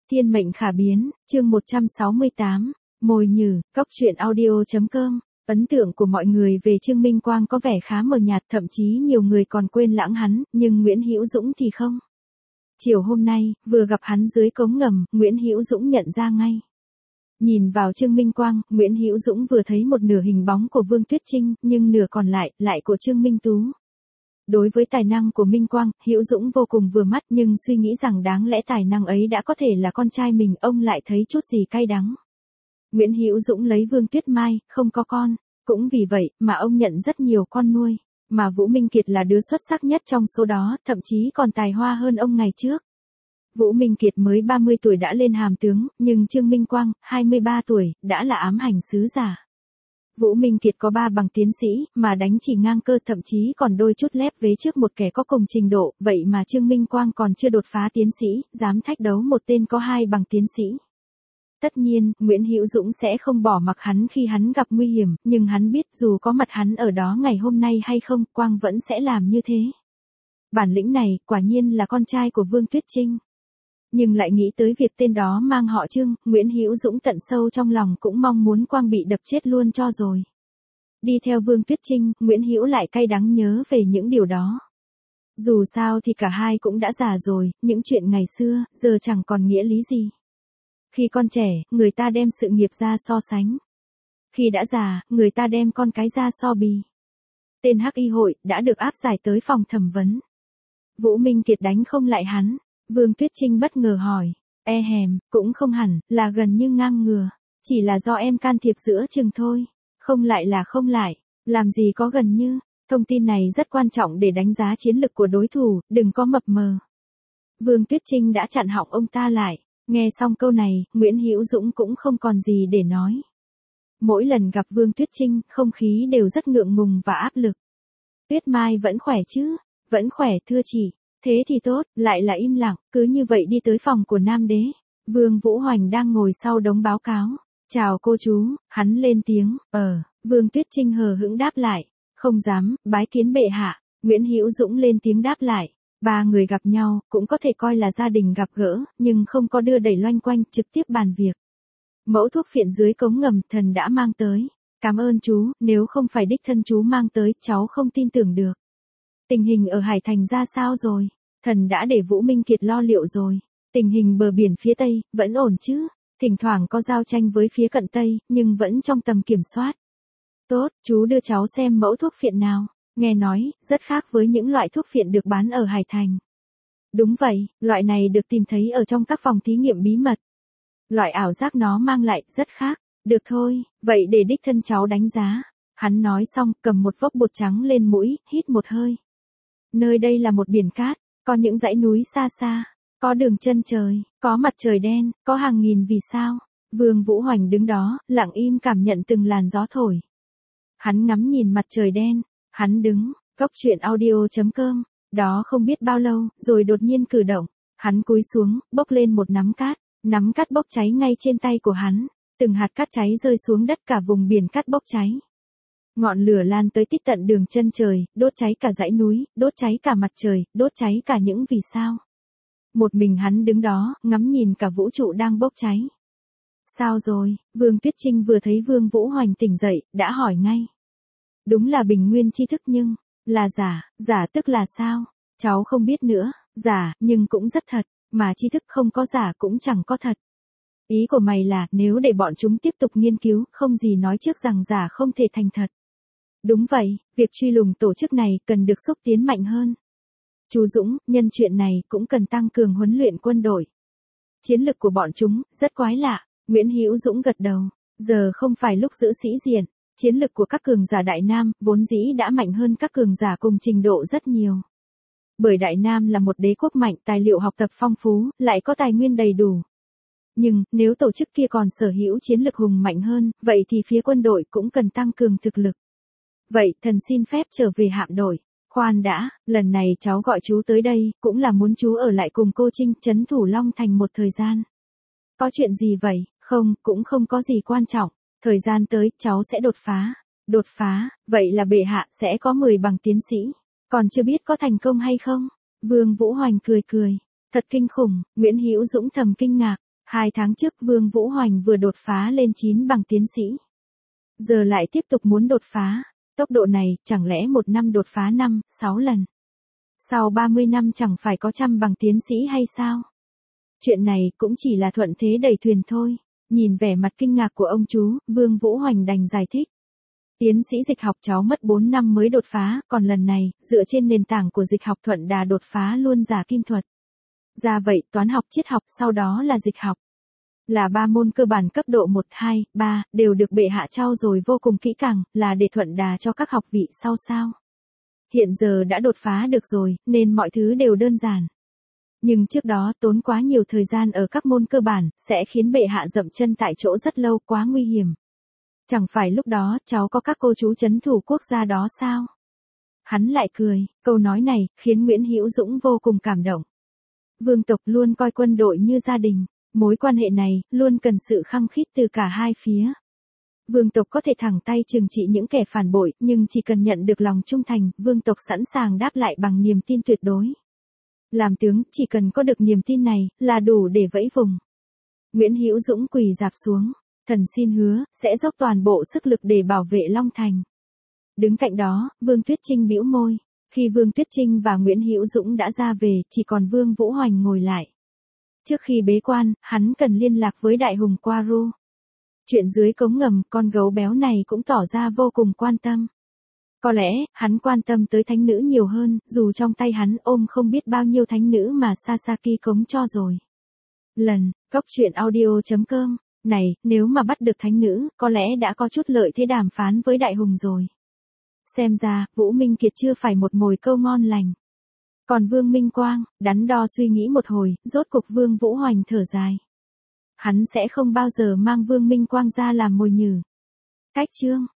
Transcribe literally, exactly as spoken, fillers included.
Thiên mệnh khả biến, chương một trăm sáu mươi tám, mồi nhử, cóc truyện audio chấm com. Ấn tượng của mọi người về Trương Minh Quang có vẻ khá mờ nhạt, thậm chí nhiều người còn quên lãng hắn, nhưng Nguyễn Hữu Dũng thì không. Chiều hôm nay, vừa gặp hắn dưới cống ngầm, Nguyễn Hữu Dũng nhận ra ngay. Nhìn vào Trương Minh Quang, Nguyễn Hữu Dũng vừa thấy một nửa hình bóng của Vương Tuyết Trinh, nhưng nửa còn lại, lại của Trương Minh Tú. Đối với tài năng của Minh Quang, Hữu Dũng vô cùng vừa mắt, nhưng suy nghĩ rằng đáng lẽ tài năng ấy đã có thể là con trai mình, ông lại thấy chút gì cay đắng. Nguyễn Hữu Dũng lấy Vương Tuyết Mai, không có con, cũng vì vậy mà ông nhận rất nhiều con nuôi, mà Vũ Minh Kiệt là đứa xuất sắc nhất trong số đó, thậm chí còn tài hoa hơn ông ngày trước. Vũ Minh Kiệt mới ba mươi tuổi đã lên hàm tướng, nhưng Trương Minh Quang, hai mươi ba tuổi, đã là ám hành sứ giả. Vũ Minh Kiệt có ba bằng tiến sĩ, mà đánh chỉ ngang cơ, thậm chí còn đôi chút lép vế trước một kẻ có cùng trình độ, vậy mà Trương Minh Quang còn chưa đột phá tiến sĩ, dám thách đấu một tên có hai bằng tiến sĩ. Tất nhiên, Nguyễn Hữu Dũng sẽ không bỏ mặc hắn khi hắn gặp nguy hiểm, nhưng hắn biết dù có mặt hắn ở đó ngày hôm nay hay không, Quang vẫn sẽ làm như thế. Bản lĩnh này, quả nhiên là con trai của Vương Tuyết Trinh. Nhưng lại nghĩ tới việc tên đó mang họ Trương, Nguyễn Hữu Dũng tận sâu trong lòng cũng mong muốn Quang bị đập chết luôn cho rồi. Đi theo Vương Tuyết Trinh, Nguyễn Hữu lại cay đắng nhớ về những điều đó. Dù sao thì cả hai cũng đã già rồi, những chuyện ngày xưa, giờ chẳng còn nghĩa lý gì. Khi còn trẻ, người ta đem sự nghiệp ra so sánh. Khi đã già, người ta đem con cái ra so bì. Tên hắc y hội đã được áp giải tới phòng thẩm vấn. Vũ Minh Kiệt đánh không lại hắn. Vương Tuyết Trinh bất ngờ hỏi, e hèm, cũng không hẳn, là gần như ngang ngừa. Chỉ là do em can thiệp giữa chừng thôi. Không lại là không lại, làm gì có gần như. Thông tin này rất quan trọng để đánh giá chiến lực của đối thủ, đừng có mập mờ. Vương Tuyết Trinh đã chặn họng ông ta lại. Nghe xong câu này, Nguyễn Hữu Dũng cũng không còn gì để nói. Mỗi lần gặp Vương Tuyết Trinh, không khí đều rất ngượng ngùng và áp lực. Tuyết Mai vẫn khỏe chứ? Vẫn khỏe thưa chị. Thế thì tốt, lại là im lặng, cứ như vậy đi tới phòng của Nam Đế. Vương Vũ Hoành đang ngồi sau đống báo cáo. Chào cô chú, hắn lên tiếng, ờ, Vương Tuyết Trinh hờ hững đáp lại. Không dám, bái kiến bệ hạ. Nguyễn Hữu Dũng lên tiếng đáp lại. Ba người gặp nhau, cũng có thể coi là gia đình gặp gỡ, nhưng không có đưa đẩy loanh quanh, trực tiếp bàn việc. Mẫu thuốc phiện dưới cống ngầm, thần đã mang tới. Cảm ơn chú, nếu không phải đích thân chú mang tới, cháu không tin tưởng được. Tình hình ở Hải Thành ra sao rồi? Thần đã để Vũ Minh Kiệt lo liệu rồi. Tình hình bờ biển phía Tây, vẫn ổn chứ? Thỉnh thoảng có giao tranh với phía cận Tây, nhưng vẫn trong tầm kiểm soát. Tốt, chú đưa cháu xem mẫu thuốc phiện nào. Nghe nói, rất khác với những loại thuốc phiện được bán ở Hải Thành. Đúng vậy, loại này được tìm thấy ở trong các phòng thí nghiệm bí mật. Loại ảo giác nó mang lại, rất khác. Được thôi, vậy để đích thân cháu đánh giá. Hắn nói xong, cầm một vốc bột trắng lên mũi, hít một hơi. Nơi đây là một biển cát, có những dãy núi xa xa, có đường chân trời, có mặt trời đen, có hàng nghìn vì sao. Vương Vũ Hoành đứng đó, lặng im cảm nhận từng làn gió thổi. Hắn ngắm nhìn mặt trời đen, hắn đứng, cóc truyện audio chấm com, đó không biết bao lâu, rồi đột nhiên cử động. Hắn cúi xuống, bốc lên một nắm cát, nắm cát bốc cháy ngay trên tay của hắn, từng hạt cát cháy rơi xuống đất, cả vùng biển cát bốc cháy. Ngọn lửa lan tới tít tận đường chân trời, đốt cháy cả dãy núi, đốt cháy cả mặt trời, đốt cháy cả những vì sao. Một mình hắn đứng đó, ngắm nhìn cả vũ trụ đang bốc cháy. Sao rồi? Vương Tuyết Trinh vừa thấy Vương Vũ Hoành tỉnh dậy, đã hỏi ngay. Đúng là bình nguyên tri thức nhưng, là giả, giả tức là sao? Cháu không biết nữa, giả, nhưng cũng rất thật, mà tri thức không có giả cũng chẳng có thật. Ý của mày là, nếu để bọn chúng tiếp tục nghiên cứu, không gì nói trước rằng giả không thể thành thật. Đúng vậy, việc truy lùng tổ chức này cần được xúc tiến mạnh hơn. Chú Dũng, nhân chuyện này cũng cần tăng cường huấn luyện quân đội. Chiến lực của bọn chúng, rất quái lạ. Nguyễn Hữu Dũng gật đầu. Giờ không phải lúc giữ sĩ diện. Chiến lực của các cường giả Đại Nam, vốn dĩ đã mạnh hơn các cường giả cùng trình độ rất nhiều. Bởi Đại Nam là một đế quốc mạnh, tài liệu học tập phong phú, lại có tài nguyên đầy đủ. Nhưng, nếu tổ chức kia còn sở hữu chiến lực hùng mạnh hơn, vậy thì phía quân đội cũng cần tăng cường thực lực. Vậy, thần xin phép trở về hạm đội. Khoan đã, lần này cháu gọi chú tới đây, cũng là muốn chú ở lại cùng cô Trinh, trấn thủ Long Thành một thời gian. Có chuyện gì vậy? Không, cũng không có gì quan trọng. Thời gian tới, cháu sẽ đột phá. Đột phá, vậy là bệ hạ sẽ có mười bằng tiến sĩ. Còn chưa biết có thành công hay không? Vương Vũ Hoành cười cười. Thật kinh khủng, Nguyễn Hữu Dũng thầm kinh ngạc. Hai tháng trước Vương Vũ Hoành vừa đột phá lên chín bằng tiến sĩ. Giờ lại tiếp tục muốn đột phá. Tốc độ này, chẳng lẽ một năm đột phá năm, sáu lần. Sau ba mươi năm chẳng phải có trăm bằng tiến sĩ hay sao? Chuyện này cũng chỉ là thuận thế đẩy thuyền thôi. Nhìn vẻ mặt kinh ngạc của ông chú, Vương Vũ Hoành đành giải thích. Tiến sĩ dịch học cháu mất bốn năm mới đột phá, còn lần này, dựa trên nền tảng của dịch học thuận đà đột phá luôn giả kim thuật. Ra vậy, toán học, triết học, sau đó là dịch học. Là ba môn cơ bản cấp độ một, hai, ba, đều được bệ hạ trau dồi vô cùng kỹ càng, là để thuận đà cho các học vị sau sao. Hiện giờ đã đột phá được rồi, nên mọi thứ đều đơn giản. Nhưng trước đó tốn quá nhiều thời gian ở các môn cơ bản, sẽ khiến bệ hạ dậm chân tại chỗ rất lâu, quá nguy hiểm. Chẳng phải lúc đó cháu có các cô chú trấn thủ quốc gia đó sao? Hắn lại cười, câu nói này khiến Nguyễn Hữu Dũng vô cùng cảm động. Vương tộc luôn coi quân đội như gia đình, mối quan hệ này luôn cần sự khăng khít từ cả hai phía. Vương tộc có thể thẳng tay trừng trị những kẻ phản bội, nhưng chỉ cần nhận được lòng trung thành, vương tộc sẵn sàng đáp lại bằng niềm tin tuyệt đối. Làm tướng, chỉ cần có được niềm tin này, là đủ để vẫy vùng. Nguyễn Hữu Dũng quỳ rạp xuống, thần xin hứa, sẽ dốc toàn bộ sức lực để bảo vệ Long Thành. Đứng cạnh đó, Vương Tuyết Trinh bĩu môi. Khi Vương Tuyết Trinh và Nguyễn Hữu Dũng đã ra về, chỉ còn Vương Vũ Hoành ngồi lại. Trước khi bế quan, hắn cần liên lạc với Đại Hùng Quaru. Chuyện dưới cống ngầm, con gấu béo này cũng tỏ ra vô cùng quan tâm. Có lẽ, hắn quan tâm tới thánh nữ nhiều hơn, dù trong tay hắn ôm không biết bao nhiêu thánh nữ mà Sasaki cống cho rồi. Lần, góc truyện audio chấm com, này, nếu mà bắt được thánh nữ, có lẽ đã có chút lợi thế đàm phán với Đại Hùng rồi. Xem ra, Vũ Minh Kiệt chưa phải một mồi câu ngon lành. Còn Vương Minh Quang, đắn đo suy nghĩ một hồi, rốt cục Vương Vũ Hoành thở dài. Hắn sẽ không bao giờ mang Vương Minh Quang ra làm mồi nhử. Cách chương.